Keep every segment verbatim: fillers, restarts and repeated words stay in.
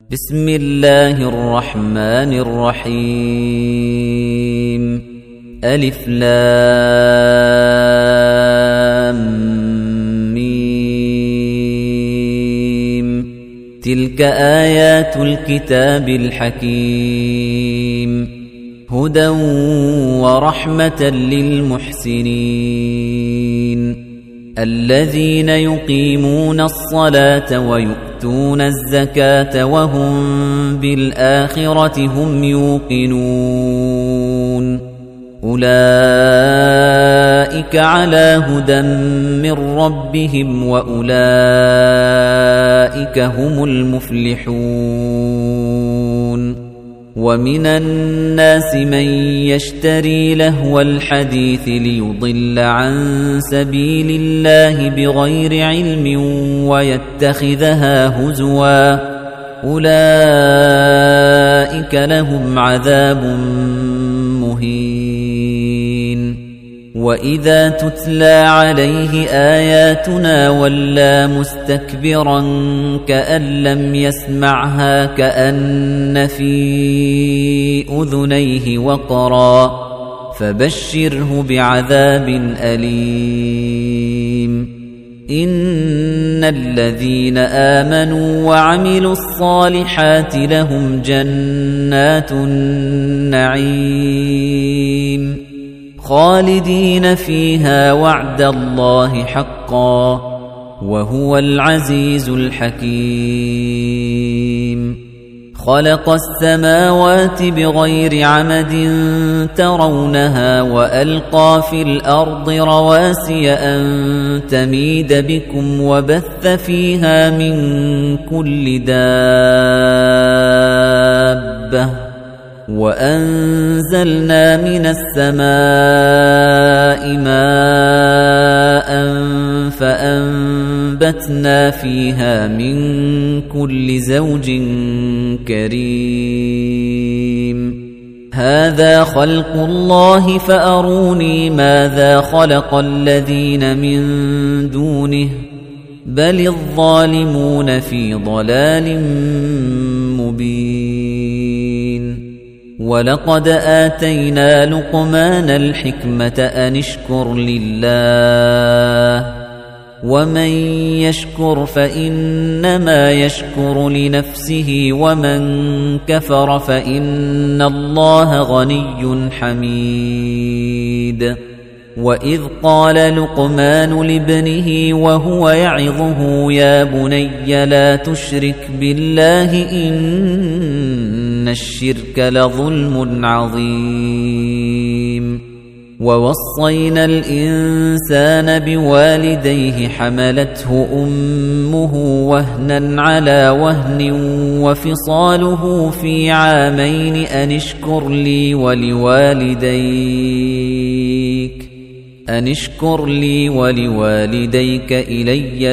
بسم الله الرحمن الرحيم ألف لام ميم تلك آيات الكتاب الحكيم هدى ورحمة للمحسنين الذين يقيمون الصلاة ويؤتون الزكاة وهم بالآخرة هم يوقنون أولئك على هدى من ربهم وأولئك هم المفلحون ومن الناس من يشتري لهو الحديث ليضل عن سبيل الله بغير علم ويتخذها هزوا أولئك لهم عذاب مهين وإذا تتلى عليه آياتنا ولى مستكبرا كأن لم يسمعها كأن في أذنيه وقرا فبشره بعذاب أليم إن الذين آمنوا وعملوا الصالحات لهم جنات النعيم خالدين فيها وعد الله حقا وهو العزيز الحكيم خلق السماوات بغير عمد ترونها وألقى في الأرض رواسي أن تميد بكم وبث فيها من كل دابة وأنزلنا من السماء ماء فأنبتنا فيها من كل زوج كريم هذا خلق الله فأروني ماذا خلق الذين من دونه بل الظالمون في ضلال مبين ولقد آتينا لقمان الحكمة أن اشكر لله ومن يشكر فإنما يشكر لنفسه ومن كفر فإن الله غني حميد وإذ قال لقمان لابنه وهو يعظه يا بني لا تشرك بالله إن الشرك لظلم عظيم ووصينا الإنسان بوالديه حملته أمه وهنا على وهن وفصاله في عامين أن اشكر لي ولوالديك أن اشكر لي ولوالديك إلي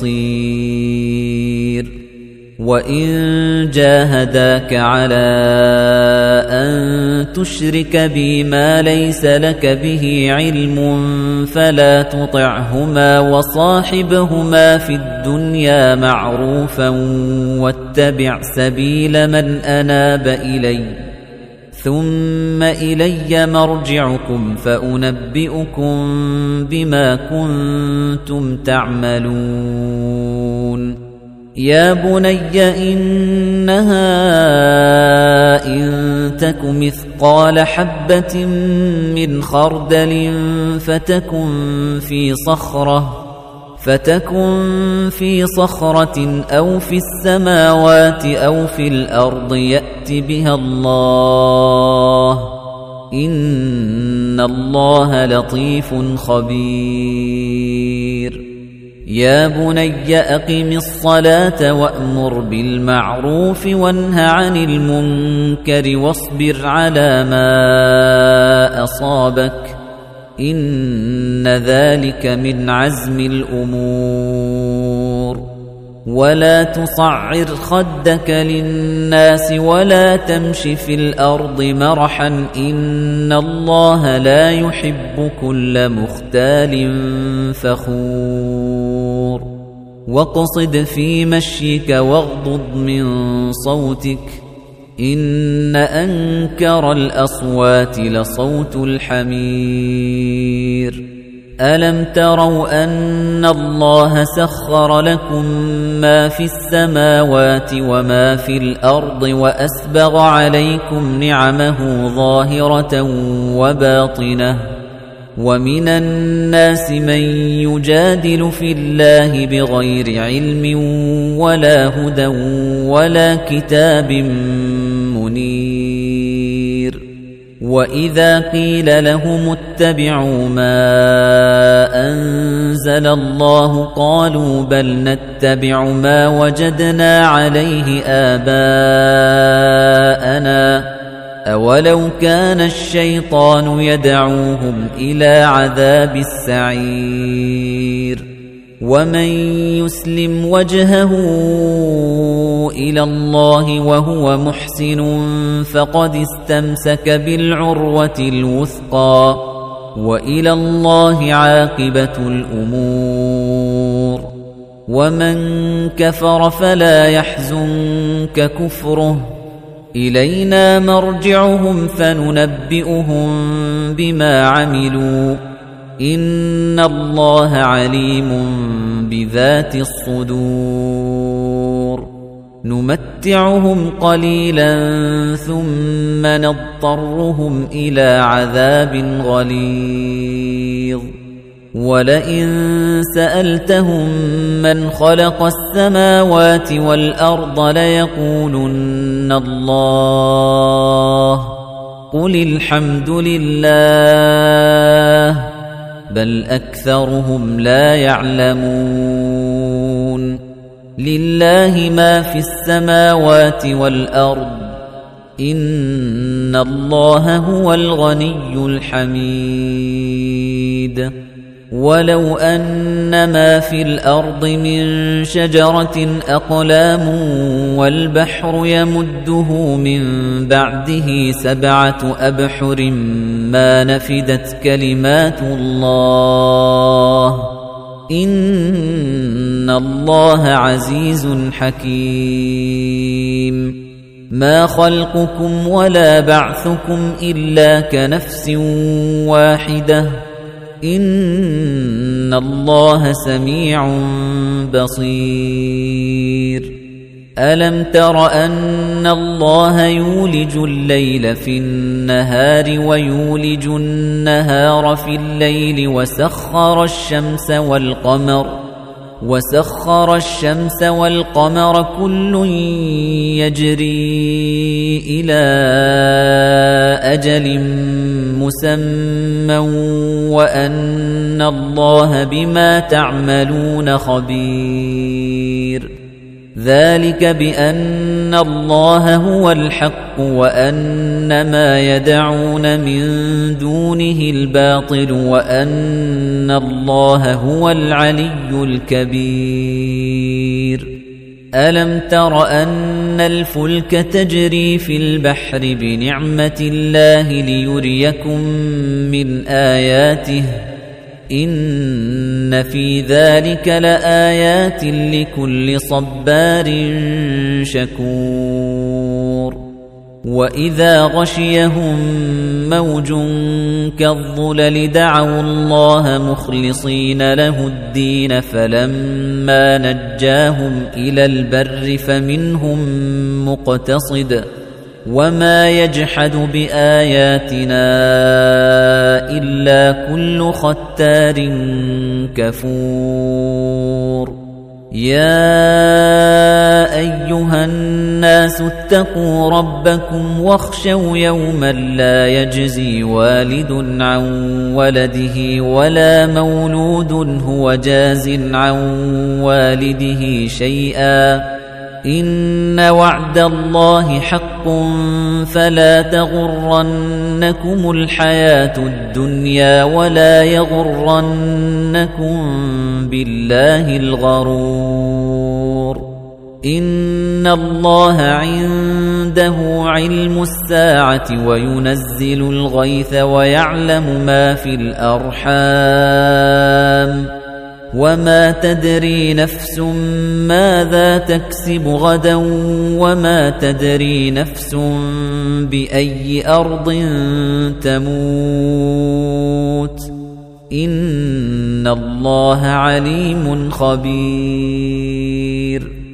المصير وإن جاهداك على أن تشرك بي ما ليس لك به علم فلا تطعهما وصاحبهما في الدنيا معروفا واتبع سبيل من أناب إلي ثم إلي مرجعكم فأنبئكم بما كنتم تعملون يا بني إنها إن تك مثقال حبة من خردل فتكن في صخرة فتكن في صخرة أو في السماوات أو في الأرض يأت بها الله إن الله لطيف خبير يا بني أقم الصلاة وأمر بالمعروف وانه عن المنكر واصبر على ما أصابك إن ذلك من عزم الأمور ولا تصعر خدك للناس ولا تمش في الأرض مرحا إن الله لا يحب كل مختال فخور واقصد في مشيك واغضض من صوتك إن أنكر الأصوات لصوت الحمير ألم تروا أن الله سخر لكم ما في السماوات وما في الأرض وأسبغ عليكم نعمه ظاهرة وباطنة ومن الناس من يجادل في الله بغير علم ولا هدى ولا كتاب منير وإذا قيل لهم اتبعوا ما أنزل الله قالوا بل نتبع ما وجدنا عليه آباءنا أولو كان الشيطان يدعوهم إلى عذاب السعير ومن يسلم وجهه إلى الله وهو محسن فقد استمسك بالعروة الوثقى وإلى الله عاقبة الأمور ومن كفر فلا يحزنك كفره إلينا مرجعهم فننبئهم بما عملوا إن الله عليم بذات الصدور نمتعهم قليلا ثم نضطرهم إلى عذاب غليظ ولئن سألتهم من خلق السماوات والأرض ليقولن الله قل الحمد لله بل أكثرهم لا يعلمون لله ما في السماوات والأرض إن الله هو الغني الحميد ولو أن ما في الأرض من شجرة أقلام والبحر يمده من بعده سبعة أبحر ما نفدت كلمات الله إن الله عزيز حكيم ما خلقكم ولا بعثكم إلا كنفس واحدة إن الله سميع بصير ألم تر أن الله يولج الليل في النهار ويولج النهار في الليل وسخر الشمس والقمر وسخر الشمس والقمر كل يجري إلى أجل مسمى وأن الله بما تعملون خبير ذلك بأن الله هو الحق وأن ما يدعون من دونه الباطل وأن الله هو العلي الكبير ألم تر أن الفلك تجري في البحر بنعمة الله ليريكم من آياته إن في ذلك لآيات لكل صبار شكور وإذا غشيهم موج كالظلل دعوا الله مخلصين له الدين فلما نجاهم إلى البر فمنهم مقتصد وما يجحد بآياتنا إلا كل ختار كفور يا أيها الناس اتقوا ربكم واخشوا يوما لا يجزي والد عن ولده ولا مولود هو جاز عن والده شيئا إن وعد الله حق فلا تغرنكم الحياة الدنيا ولا يغرنكم بالله الغرور إن الله عنده علم الساعة وينزل الغيث ويعلم ما في الأرحام وما تدري نفس ماذا تكسب غدا وما تدري نفس بأي أرض تموت إن الله عليم خبير